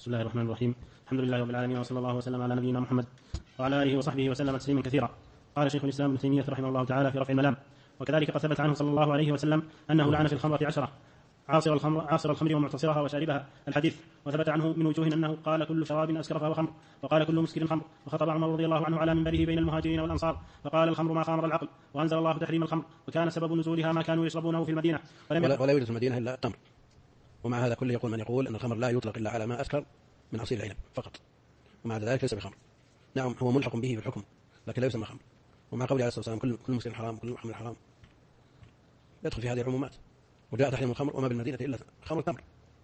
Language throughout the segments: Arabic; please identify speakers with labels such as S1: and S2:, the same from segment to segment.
S1: بسم الله الرحمن الرحيم. الحمد لله رب العالمين، وصلى الله وسلم على نبينا محمد وعلى آله وصحبه وسلم تسليما كثيرا. قال شيخ الإسلام ابن تيمية رحمه الله تعالى في رفع الملام: وكذلك قد ثبت عنه صلى الله عليه وسلم أنه لعن في الخمرة 10 عاصر الخمر ومعتصرها وشاربها الحديث. وثبت عنه من وجوه أنه قال: كل شراب أسكر فهو خمر، وقال: كل مسكر خمر. وخطب عمر رضي الله عنه على منبره بين المهاجرين والأنصار فقال: الخمر ما خامر العقل. وأنزل الله تحريم الخمر، وكان سبب نزولها ما كانوا يشربونه في المدينة
S2: ولا يوجد في المدينة إلا التمر. ومع هذا كله يقول من يقول أن الخمر لا يطلق إلا على ما أسكر من عصير العنب فقط، ومع ذلك ليس بخمر. نعم هو ملحق به في الحكم لكن لا يسمى خمر. ومع قوله عليه الصلاة والسلام: كل مسكر حرام كل محمل حرام، يدخل في هذه العمومات. وجاء تحريم الخمر وما بالمدينة إلا خمر التمر،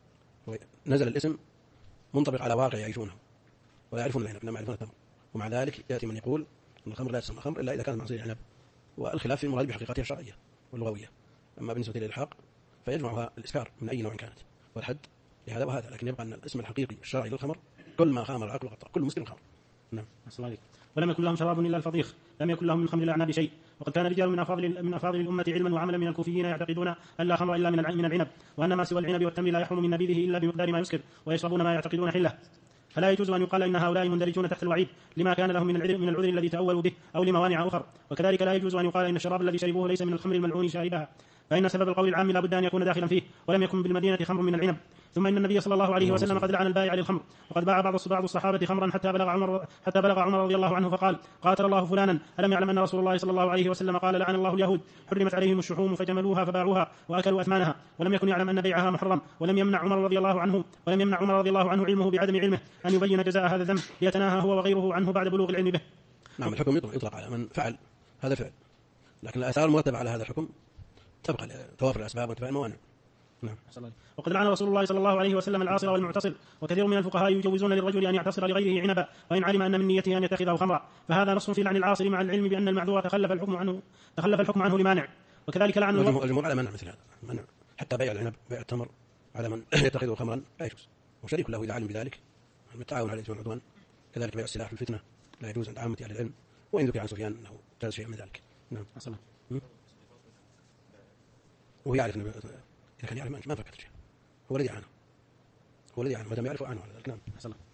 S2: نزل الاسم منطبق على واقع يعيشونه ولا يعرفون العنب إنما يعرفون التمر. ومع ذلك يأتي من يقول أن الخمر لا تسمى خمر إلا إذا كانت من عصير العنب، والخلاف في المراد بحقيقتها الشرعية واللغوية. أما بالنسبة للإلحاق فيجمعها الإسكار من أي نوع كانت والحد لهذا وهذا، لكن يبقى أن الاسم الحقيقي الشرعي للخمر كل ما خامر العقل وغطى، كل مسكر خمر. نعم.
S1: ولم يكن لهم شراب إلا الفضيخ، لم يكن لهم من خمر الأعناب شيء. وقد كان رجال من أفاضل الأمة علما وعملا من الكوفيين يعتقدون أن لا خمر إلا من العنب، وأن ما سوى العنب والتمر لا يحرم من نبيذه إلا بمقدار ما يسكر، ويشربون ما يعتقدون حله. فلا يجوز أن يقال إن هؤلاء مندرجون تحت الوعيد لما كان لهم من العذر الذي تأولوا به أو لموانع أخرى. وكذلك لا يجوز أن يقال إن الشراب الذي شربوه ليس من الخمر الملعون شاربها، فإن سبب القول العام لا بد أن يكون داخلا فيه، ولم يكن بالمدينة خمر من العنب. ثم إن النبي صلى الله عليه وسلم قد لعن البائع للخمر، وقد باع بعض الصحابة خمرا حتى بلغ عمر رضي الله عنه فقال: قاتل الله فلانا، ألم يعلم أن رسول الله صلى الله عليه وسلم قال: لعن الله اليهود، حرمت عليهم الشحوم فجملوها فباعوها وأكلوا أثمانها. ولم يكن يعلم أن بيعها محرم، ولم يمنع عمر رضي الله عنه علمه بعدم علمه أن يبين جزاء هذا الذنب ليتناهى هو وغيره عنه بعد بلوغ العلم به.
S2: نعم الحكم يطلق على من فعل هذا الفعل، لكن الآثار المرتبة على هذا الحكم تبقى توافر الأسباب وانتفاء الموانع. نعم.
S1: وقد لعن رسول الله صلى الله عليه وسلم العاصر والمعتصر، وكثير من الفقهاء يجوزون للرجل أن يعتصر لغيره عنبا وإن علم أن من نيته أن يتخذه خمرا، فهذا نص في لعن العاصر مع العلم بأن المعذور تخلف الحكم عنه لمانع. وكذلك لعن
S2: الجمهور على منع مثل هذا، منع حتى بيع العنب بيع التمر على من يتخذه خمرا لا يجوز، وشريك له إذا علم بذلك بالتعاون على الإثم والعدوان. كذلك بيع السلاح في الفتنة لا يجوز عند عامة أهل العلم، وإن ذكر عن سفيان أنه جاز شيء من ذلك. نعم. وهو يعرف إذا كان يعلم ما فكرت شيء، هو الذي عنه ما دام يعرف عنه على ذلك. نعم.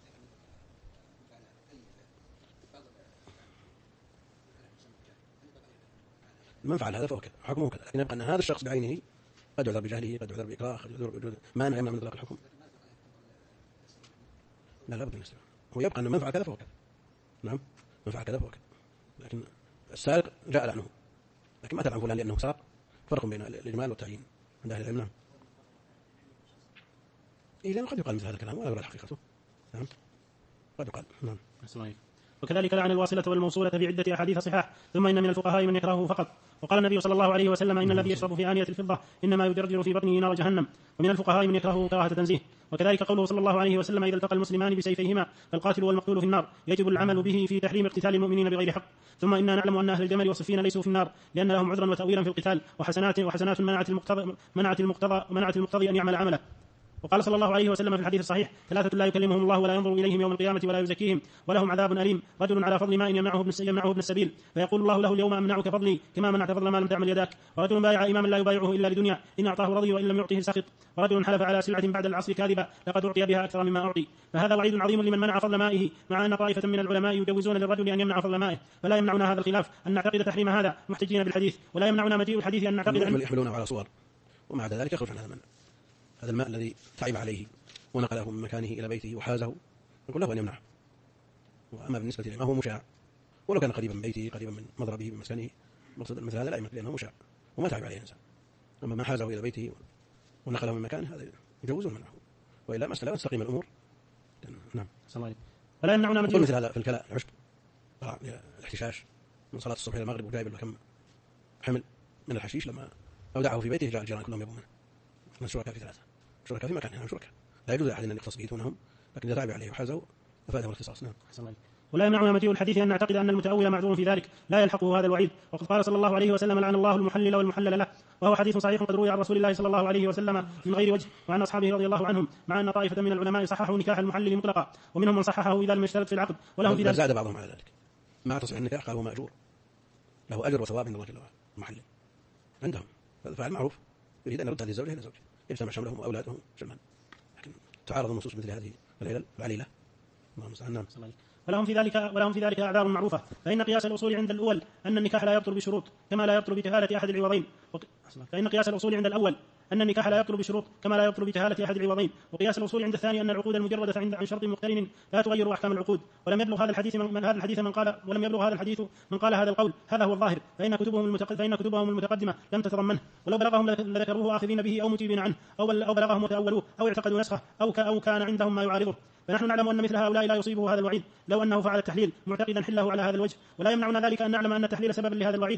S2: من فعل هذا فهو كذا حكمه كذا، لكن يبقى أن هذا الشخص بعينه قد يعذر بجهله، قد يعذر بإكراه، قد يعذر بوجود مانع يمنع من إطلاق الحكم. لا بد من الاستماع. هو يبقى أن من فعل كذا فهو كذا. نعم من فعل كذا فهو كذا، لكن السارق جاء لعنه، لكن ما تلعن فلان لأنه سرق، فرق بين الإجمال والتعيين عند أهل العلم. نعم. لأنه قد يقال مثل هذا الكلام ولا يرى حقيقته. نعم قد يقال. نعم.
S1: وكذلك لعن الواصلة والموصولة في عدة أحاديث صحاح. ثم إن من الفقهاء من يكرهه فقط، وقال النبي صلى الله عليه وسلم: إن الذي يشرب في آنية الفضة إنما يجرجر في بطنه نار جهنم. ومن الفقهاء من يكرهه كراهة تنزيه. وكذلك قوله صلى الله عليه وسلم: إذا التقى المسلمان بسيفيهما فالقاتل والمقتول في النار، يجب العمل به في تحريم اقتتال المؤمنين بغير حق. ثم إننا نعلم أن أهل الجمل والصفين ليسوا في النار لأن لهم عذرا وتأويلا في القتال وحسنات منعت المقتضي أن يعمل عمله. وقال صلى الله عليه وسلم في الحديث الصحيح: 3 لا يكلمهم الله ولا ينظر إليهم يوم القيامة ولا يزكيهم ولهم عذاب أليم: رجل على فضل ماء يمنعه ابن السبيل فيقول الله له: اليوم أمنعك فضلي كما منعت فضل ما لم تعمل يداك. ورجل بايع إماما لا يبايعه إلا لدنيا، إن أعطاه رضي وإن لم يعطه سخط. ورجل حلف على سلعة بعد العصر كاذبا لقد أعطي بها أكثر مما أعطي. فهذا وعيد عظيم لمن منع فضل مائه، مع أن طائفة من العلماء يجوزون للرجل أن يمنع فضل مائه. فلا يمنعنا هذا الخلاف أن نعتقد تحريم هذا محتجين بالحديث، ولا يمنعنا مجيء الحديث أن نعتقد
S2: أن يحملونه على صور، ومع ذلك يخرج عن هذا المنع. هذا الماء الذي تعب عليه ونقله من مكانه إلى بيته وحازه نقول له أن يمنعه. وأما بالنسبة لما هو مشاع ولو كان قريبا من بيته قريبا من مضربه من مسكنه مقصد مثل هذا لا يمنع لأنه مشاع وما تعب عليه الإنسان. أما ما حازه إلى بيته ونقله من مكانه هذا يجوز منعه، وإلا مسألة تستقيم الأمور. نعم.
S1: ولا يمنعنا
S2: مجيء مثل هذا في الكلاء العشب الاحتشاش من صلاة الصبح إلى المغرب وجايب له كم حمل من الحشيش، لما أودعه في بيته جاء الجيران كلهم يبون منه. من شركاء في 3 شركاء في مكان شركاء لا يجوز لأحد أن يختص به دونهم، لكن إذا تعب عليه وحازه ففاته الاختصاص. نعم.
S1: ولا يمنعنا مجيء الحديث أن نعتقد أن المتأول معذور في ذلك لا يلحقه هذا الوعيد. وقد قال صلى الله عليه وسلم: لعن الله المحلل والمحلل له، وهو حديث صحيح قد روي عن رسول الله صلى الله عليه وسلم من غير وجه وعن أصحابه رضي الله عنهم، مع أن طائفة من العلماء صححوا نكاح المحلل مطلقا، ومنهم من صححه إذا لم يشترط في العقد، ولهم في ذلك
S2: زاد بعضهم على ذلك. ما تصح النكاح قالوا مأجور، له أجر وثواب عند الله جل وعلا المحلل عندهم، هذا فعل معروف يريد أن يرد هذه الزوجة إلى زوجه يجتمع شملهم وأولادهم جمعا. لكن تعارض النصوص مثل هذه العليلة. اللهم المستعان. نعم.
S1: ولهم في ذلك أعذار معروفة، فإن قياس الأصول عند الأول أن النكاح لا يبطل بشروط كما لا يبطل بجهالة أحد العوضين. فإن قياس الأصول عند الأول أن النكاح لا يبطل بشروط كما لا يبطل بجهالة أحد العوضين. وقياس الأصول عند الثاني أن العقود المجردة عن شرط مقترن لا تغير أحكام العقود. ولم يبلغ هذا الحديث من قال هذا القول. هذا هو الظاهر، فإن كتبهم المتقدمة لم تتضمنه، ولو بلغهم لذكروه آخذين به أو مجيبين عنه، أو بلغهم وتأولوه أو اعتقدوا نسخه أو كان عندهم ما يعارضه. فنحن نعلم أن مثل هؤلاء لا يصيبه هذا الوعيد لو أنه فعل التحليل معتقدا حله على هذا الوجه، ولا يمنعنا ذلك أن نعلم أن التحليل سبب لهذا الوعيد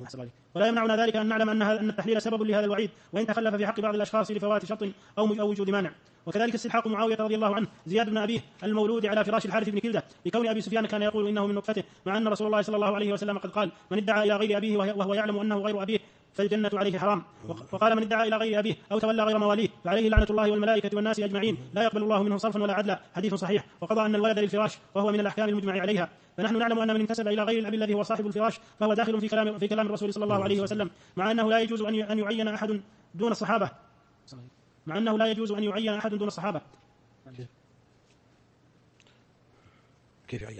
S1: وإن تخلف في حق بعض الأشخاص لفوات شرط أو وجود مانع. وكذلك استلحاق معاوية رضي الله عنه زياد بن أبيه المولود على فراش الحارث بن كلدة بكون أبي سفيان كان يقول إنه من نطفته، مع أن رسول الله صلى الله عليه وسلم قد قال: من ادعى إلى غير أبيه وهو يعلم أنه غير أبيه فالجنة عليه حرام. وقال: من ادعى إلى غير أبيه أو تولى غير مواليه فعليه لعنة الله والملائكة والناس أجمعين لا يقبل الله منه صرفا ولا عدلا. حديث صحيح. وقضى أن الولد للفراش وهو من الأحكام المجمع عليها. فنحن نعلم أن من انتسب إلى غير الأب الذي هو صاحب الفراش فهو داخل في كلام الرسول صلى الله عليه وسلم، مع أنه لا يجوز أن يعين أحد دون الصحابة.
S2: كيف يعين؟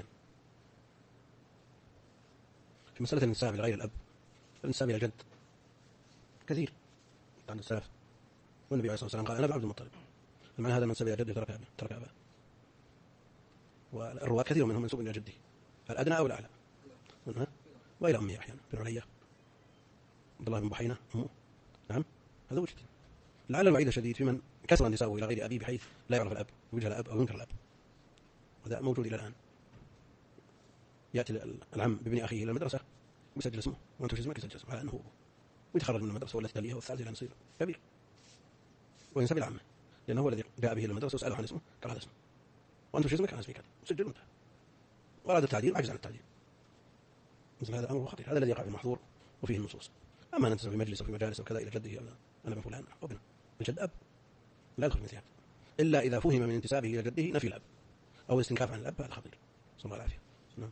S2: في مسألة الانتساب إلى غير الأب، الانتساب إلى الجد كثير عند السلف، والنبي عليه الصلاة والسلام قال: أنا عبد المطلب. فمعنى هذا من انتسب إلى جده ترك أباه. والرواة كثير منهم منسوب إلى جده، فالأدنى أو الأعلى، وإلى أمه أحيانا بن علية، عبد الله بن بحينة أمه. نعم، هذا وجد. لعل الوعيد شديد في من كسر انتسابه إلى غير أبيه بحيث لا يعرف الأب، يجهل الأب أو ينكر الأب. وهذا موجود إلى الآن. يأتي العم بابن أخيه إلى المدرسة ويسجل اسمه، وأنت في اسمك يسجل اسمه على أنه هو، ويتخرج من المدرسة والتي تليها والثالثة إلى نصير كبير، وينسب إلى عمه لأنه هو الذي جاء به إلى المدرسة وسأله عن اسمه قال هذا اسمه، وأنت في اسمك عن اسمك وسجل وانتهى. وأراد التعديل عجز عن التعديل. مثل هذا أمر خطير، هذا الذي يقع في المحظور وفيه النصوص. أما أن ننتسب في مجلس أو في مجالس وكذا إلى جده أنا ابن فلان أو ابن الجد أب، لا يدخل في مثل هذا إلا إذا فهم من انتسابه إلى جده نفي الأب أو الاستنكاف عن الأب، هذا خطير. صلى الله العافية. نعم.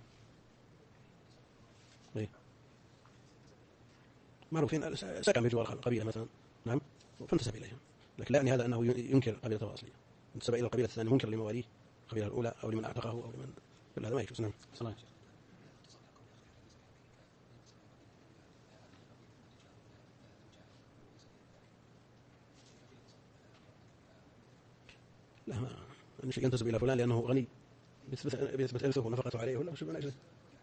S2: معروفين سكن في جوار القبيلة مثلا، نعم، فانتسب إليهم، لكن لا يعني هذا أنه ينكر قبيلته الأصلية. انتسب إلى القبيلة الثانية منكر لمواليه القبيلة الأولى أو لمن أعتقه أو لمن، هذا ما يجوز. نعم. لا، ما شيء ينتسب إلى فلان لأنه غني بيثبت إرثه ونفقته عليه ولا شيء من أجله.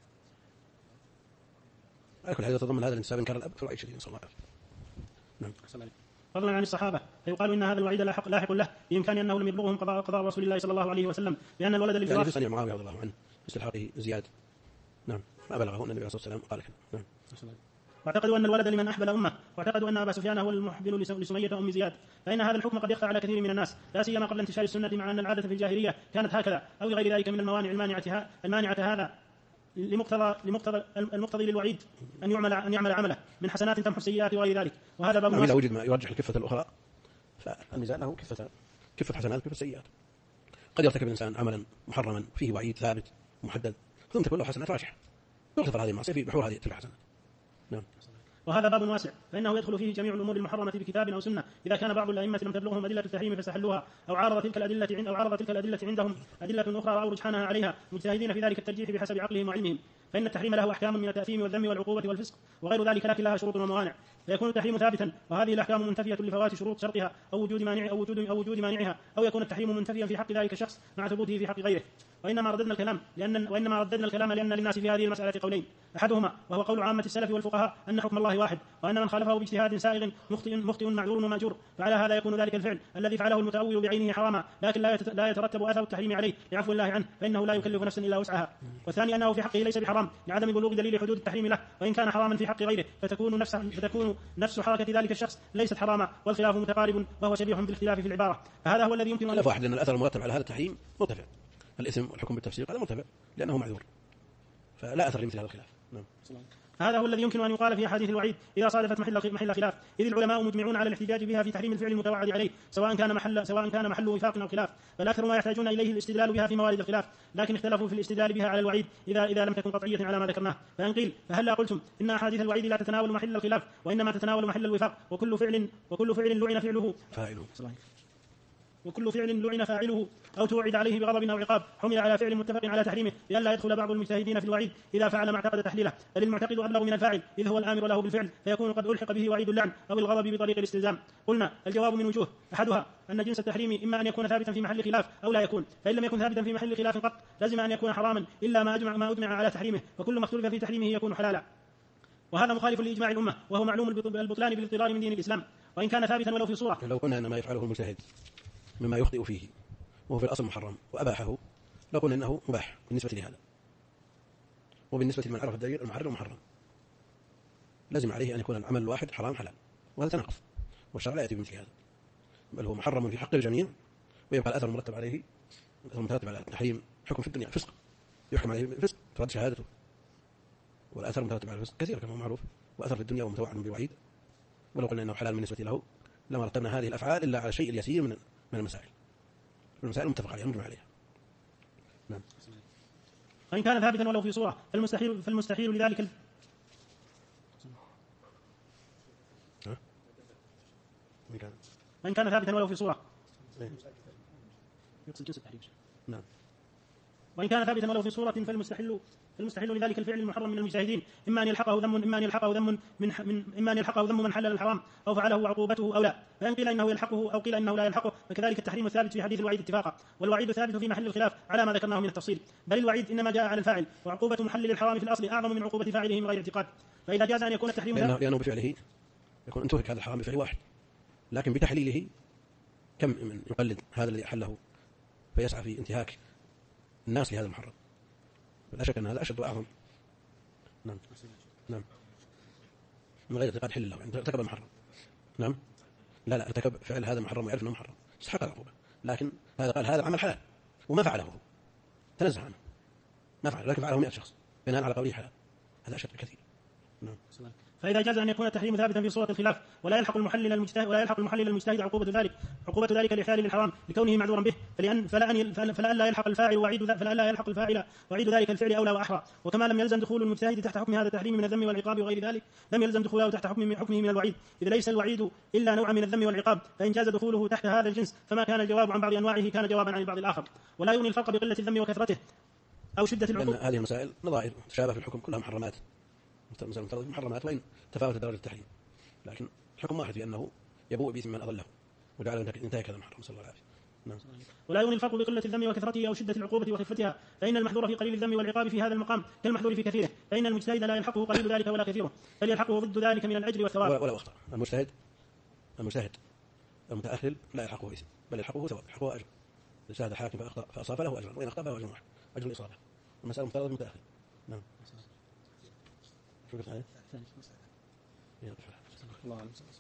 S2: على كل حال يتضمن هذا الانتساب إنكار الأب فالوعيد شديد. صلى الله عليه وسلم. نعم.
S1: فضلا عن الصحابة فيقال إن هذا الوعيد لاحق له بإمكان أنه لم يبلغهم قضاء رسول الله صلى الله عليه وسلم، لأن الولد للفراش
S2: يعني في صنيع معاوية رضي الله عنه استلحاقه زياد. نعم، ما بلغه النبي عليه الصلاة والسلام قال كذا. نعم.
S1: واعتقدوا أن الولد لمن أحبل أمه، واعتقدوا أن أبا سفيان هو المحبل لسمية أم زياد، فإن هذا الحكم قد يخفى على كثير من الناس، لا سيما قبل انتشار السنة، مع أن العادة في الجاهلية كانت هكذا أو غير ذلك من الموانع المانعة هذا المقتضي للوعيد أن يعمل عمله من حسنات تمحو السيئات وغير ذلك. وهذا باب
S2: إذا وجد ما يرجح الكفة الأخرى فالميزان له كفة حسنات وكفة سيئات. قد يرتكب الإنسان عملا محرما فيه وعيد ثابت محدد ثم تكون له حسنات راجحة، يغتفر هذه المعصية في بحور هذه تلك الحسنات. نعم.
S1: وهذا باب واسع، فإنه يدخل فيه جميع الأمور المحرمة بكتاب أو سنة إذا كان بعض الأئمة لم تبلغهم أدلة التحريم فاستحلوها، أو عارض تلك الأدلة عندهم أدلة أخرى أو رجحانها عليها، مجتهدين في ذلك الترجيح بحسب عقلهم وعلمهم. فإن التحريم له أحكام من التأثيم والذم والعقوبة والفسق وغير ذلك، لكن لها شروط وموانع، فيكون التحريم ثابتا وهذه الأحكام منتفية لفوات شروط شرطها أو وجود مانعها، أو يكون التحريم منتفيا في حق ذلك الشخص مع ثبوته في حق غيره. وإنما رددنا الكلام لأن للناس في هذه المسألة قولين، أحدهما وهو قول عامة السلف والفقهاء أن حكم الله واحد، وأن من خالفه باجتهاد سائغ مخطئ معذور ومأجور، فعلى هذا يكون ذلك الفعل الذي فعله المتأول بعينه حراما، لكن لا يترتب أثر التحريم عليه لعفو الله عنه، فإنه لا يكلف نفسا إلا وسعها. والثاني أنه في حقه ليس بحرام لعدم بلوغ دليل حدود التحريم له، وإن كان حراما في حق غيره فتكون نفس حركة ذلك الشخص ليست حراما، والخلاف متقارب وهو شبيح بالاختلاف في العبارة. فهذا هو الذي يمكن أن
S2: واحد أن الأثر المرتب على هذا التحريم مرتفع، الإثم والحكم بالتفسير هذا مرتفع لأنه معذور، فلا أثر لمثل هذا الخلاف. نعم.
S1: هذا هو الذي يمكن أن يقال في أحاديث الوعيد إذا صادفت محل خلاف، إذ العلماء مجمعون على الاحتجاج بها في تحريم الفعل المتوعد عليه، سواء كان محل وفاق أو خلاف، فالأكثر ما يحتاجون إليه الاستدلال بها في موارد الخلاف، لكن اختلفوا في الاستدلال بها على الوعيد إذا لم تكن قطعية على ما ذكرناه. فإن قيل فهلا قلتم إن أحاديث الوعيد لا تتناول محل الخلاف وإنما تتناول محل الوفاق، وكل فعل لعن فعله وكل فعل لعن فاعله أو توعد عليه بغضب أو عقاب حمل على فعل متفق على تحريمه لئلا يدخل بعض المجتهدين في الوعيد إذا فعل ما اعتقد تحليله، بل المعتقد أبلغ من الفاعل إذ هو الآمر له بالفعل، فيكون قد ألحق به وعيد اللعن أو الغضب بطريق الاستلزام. قلنا الجواب من وجوه، أحدها أن جنس التحريم إما أن يكون ثابتا في محل خلاف أو لا يكون، فإن لم يكن ثابتا في محل خلاف قط لازم أن يكون حراما إلا ما أجمع على تحريمه، فكل ما اختلف في تحريمه يكون حلالا، وهذا مخالف لإجماع الأمة، وهو معلوم البطلان بالاضطرار من دين الإسلام، وإن كان ثابتا ولو في صورة.
S2: لو قلنا أن ما يفعله المجتهد مما يخطئ فيه وهو في الأصل محرم وأباحه لقلنا إنه مباح بالنسبة لهذا، وبالنسبة لمن عرف الدليل المحرم محرم، لازم عليه أن يكون العمل الواحد حرام حلال، وهذا تناقض، والشرع لا يأتي بمثل هذا، بل هو محرم في حق الجميع، ويبقى الأثر المرتب عليه المترتب على التحريم حكم في الدنيا فسق، يحكم عليه بالفسق ترد شهادته، والأثر المترتب على الفسق كثير كما هو معروف، وأثر في الدنيا ومتوعد بوعيد. ولو قلنا إنه حلال بالنسبة له لما رتبنا هذه الأفعال إلا على الشيء اليسير من المسائل المتفق عليها مجمع عليها. نعم.
S1: وإن كان ثابتا ولو في صورة فالمستحيل لذلك وإن كان ثابتا ولو في صورة يقصد جنس التحريم.
S2: نعم.
S1: وإن كان ثابتا ولو في صورة فالمستحيل لذلك الفعل المحرم من المجتهدين إما أن يلحقه ذم من حلل الحرام أو فعله عقوبته أو لا، فإن قيل إنه يلحقه أو قيل إنه لا يلحقه فكذلك التحريم الثابت في حديث الوعيد اتفاقا، والوعيد ثابت في محل الخلاف على ما ذكرناه من التفصيل، بل الوعيد إنما جاء على الفاعل، وعقوبة محلل الحرام في الأصل أعظم من عقوبة فاعله من غير اعتقاد، فإذا جاز أن يكون التحريم
S2: لأنه بفعله يكون انتهك هذا الحرام بفعل واحد، لكن بتحليله كم من يقلد هذا الذي أحله فيسعى في انتهاك الناس لهذا المحرم، لا شك أن هذا أشد وأعظم. نعم. نعم. من غير اعتقاد حل له، يعني ارتكب المحرم. نعم. لا ارتكب فعل هذا المحرم ويعرف أنه محرم استحق العقوبة، لكن هذا قال هذا العمل حلال وما فعله، تنزه عنه ما فعله، لكن فعله 100 شخص بناء على قوله حلال، هذا أشد بكثير. نعم.
S1: فإذا جاز أن يكون التحريم ثابتا في صورة الخلاف ولا يلحق المحلل المجتهد عقوبة ذلك الإحلال للحرام لكونه معذورا به، فلألا يلحق الفاعل وعيد ذلك الفعل أولى وأحرى، وكما لم يلزم دخول المجتهد تحت حكم هذا التحريم من الذم والعقاب وغير ذلك لم يلزم دخوله تحت حكمه من الوعيد، إذ ليس الوعيد إلا نوع من الذم والعقاب، فإن جاز دخوله تحت هذا الجنس فما كان الجواب عن بعض أنواعه كان جوابا عن البعض الآخر، ولا يغني الفرق بقلة الذم وكثرته أو شدة العقوبة.
S2: هذه المسائل نظائر تشابه في الحكم كلها محرمات، محرمات وإن تفاوت درجة التحريم، لكن الحكم واحد في أنه يبوء بإثم من أضله وجعل انتهاك هذا المحرم، صلى الله عليه وسلم. نعم.
S1: ولا يغني الفرق بقلة الذم وكثرته أو شدة العقوبة وخفتها، فإن المحذور في قليل الذم والعقاب في هذا المقام كالمحذور في كثيره، فإن المجتهد لا يلحقه قليل ذلك ولا كثيره، بل يلحقه ضد ذلك من الأجر والثواب.
S2: ولا أخطأ المجتهد المتأهل لا يلحقه إثم بل يلحقه ثواب، يلحقه أجر، اجتهد الحاكم فأخطأ فأصاب له أجر، وإن أخطأ فهو أجر واحد، أجر الإصابة، المسألة مفترضة المتأهل. نعم. شو قلت عليه؟ الله